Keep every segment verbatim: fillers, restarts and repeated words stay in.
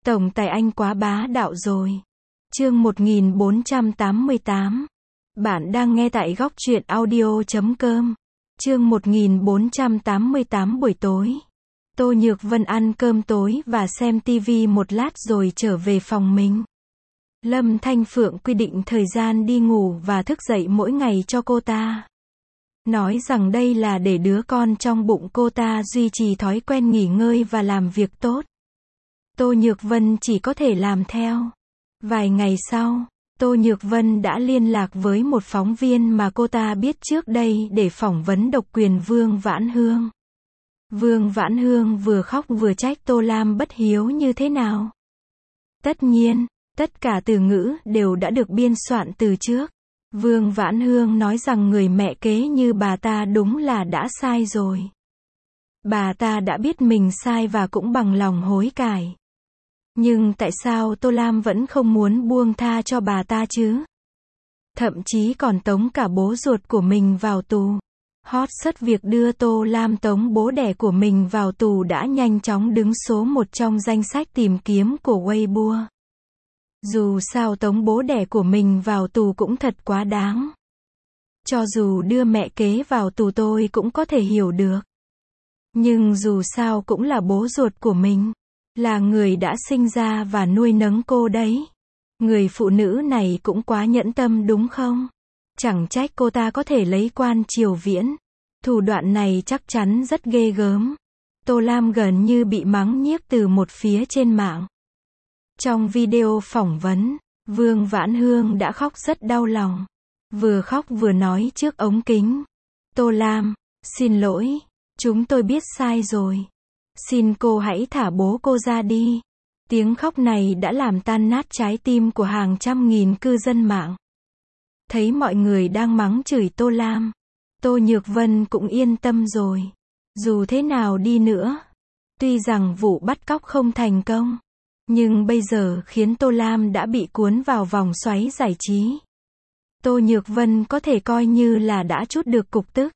Tổng tài anh quá bá đạo rồi. Chương một nghìn bốn trăm tám mươi tám. Bạn đang nghe tại góc truyện audio chấm com. Chương một nghìn bốn trăm tám mươi tám buổi tối. Tô Nhược Vân ăn cơm tối và xem tivi một lát rồi trở về phòng mình. Lâm Thanh Phượng quy định thời gian đi ngủ và thức dậy mỗi ngày cho cô ta. Nói rằng đây là để đứa con trong bụng cô ta duy trì thói quen nghỉ ngơi và làm việc tốt. Tô Nhược Vân chỉ có thể làm theo. Vài ngày sau, Tô Nhược Vân đã liên lạc với một phóng viên mà cô ta biết trước đây để phỏng vấn độc quyền Vương Vãn Hương. Vương Vãn Hương vừa khóc vừa trách Tô Lam bất hiếu như thế nào. Tất nhiên, tất cả từ ngữ đều đã được biên soạn từ trước. Vương Vãn Hương nói rằng người mẹ kế như bà ta đúng là đã sai rồi. Bà ta đã biết mình sai và cũng bằng lòng hối cải. Nhưng tại sao Tô Lam vẫn không muốn buông tha cho bà ta chứ? Thậm chí còn tống cả bố ruột của mình vào tù. Hot search việc đưa Tô Lam tống bố đẻ của mình vào tù đã nhanh chóng đứng số một trong danh sách tìm kiếm của Weibo. Dù sao tống bố đẻ của mình vào tù cũng thật quá đáng. Cho dù đưa mẹ kế vào tù tôi cũng có thể hiểu được. Nhưng dù sao cũng là bố ruột của mình. Là người đã sinh ra và nuôi nấng cô đấy. Người phụ nữ này cũng quá nhẫn tâm đúng không? Chẳng trách cô ta có thể lấy quan Triều Viễn. Thủ đoạn này chắc chắn rất ghê gớm. Tô Lam gần như bị mắng nhiếc từ một phía trên mạng. Trong video phỏng vấn, Vương Vãn Hương đã khóc rất đau lòng. Vừa khóc vừa nói trước ống kính. Tô Lam, xin lỗi, chúng tôi biết sai rồi. Xin cô hãy thả bố cô ra đi. Tiếng khóc này đã làm tan nát trái tim của hàng trăm nghìn cư dân mạng. Thấy mọi người đang mắng chửi Tô Lam, Tô Nhược Vân cũng yên tâm rồi. Dù thế nào đi nữa, tuy rằng vụ bắt cóc không thành công, nhưng bây giờ khiến Tô Lam đã bị cuốn vào vòng xoáy giải trí. Tô Nhược Vân có thể coi như là đã trút được cục tức.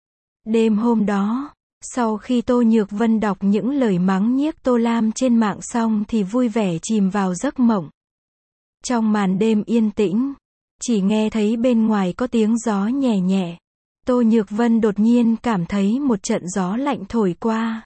Đêm hôm đó, sau khi Tô Nhược Vân đọc những lời mắng nhiếc Tô Lam trên mạng xong thì vui vẻ chìm vào giấc mộng. Trong màn đêm yên tĩnh, chỉ nghe thấy bên ngoài có tiếng gió nhẹ nhẹ. Tô Nhược Vân đột nhiên cảm thấy một trận gió lạnh thổi qua.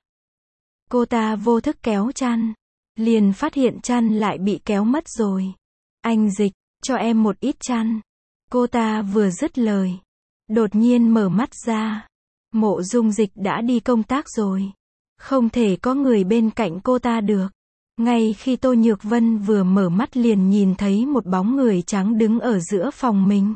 Cô ta vô thức kéo chăn, liền phát hiện chăn lại bị kéo mất rồi. Anh Dịch, cho em một ít chăn. Cô ta vừa dứt lời, đột nhiên mở mắt ra. Mộ Dung Dịch đã đi công tác rồi. Không thể có người bên cạnh cô ta được. Ngay khi Tô Nhược Vân vừa mở mắt liền nhìn thấy một bóng người trắng đứng ở giữa phòng mình.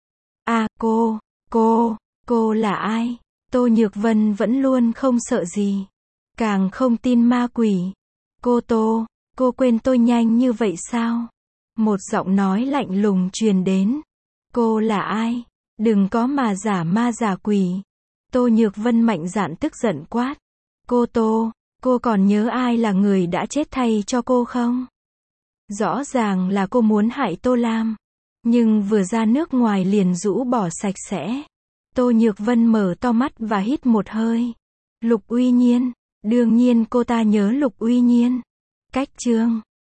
À, cô, cô, cô là ai? Tô Nhược Vân vẫn luôn không sợ gì. Càng không tin ma quỷ. Cô Tô, cô quên tôi nhanh như vậy sao? Một giọng nói lạnh lùng truyền đến. Cô là ai? Đừng có mà giả ma giả quỷ. Tô Nhược Vân mạnh dạn tức giận quát. Cô Tô, cô còn nhớ ai là người đã chết thay cho cô không? Rõ ràng là cô muốn hại Tô Lam. Nhưng vừa ra nước ngoài liền rũ bỏ sạch sẽ. Tô Nhược Vân mở to mắt và hít một hơi. Lục Uy Nhiên. Đương nhiên cô ta nhớ Lục Uy Nhiên. Cách chương.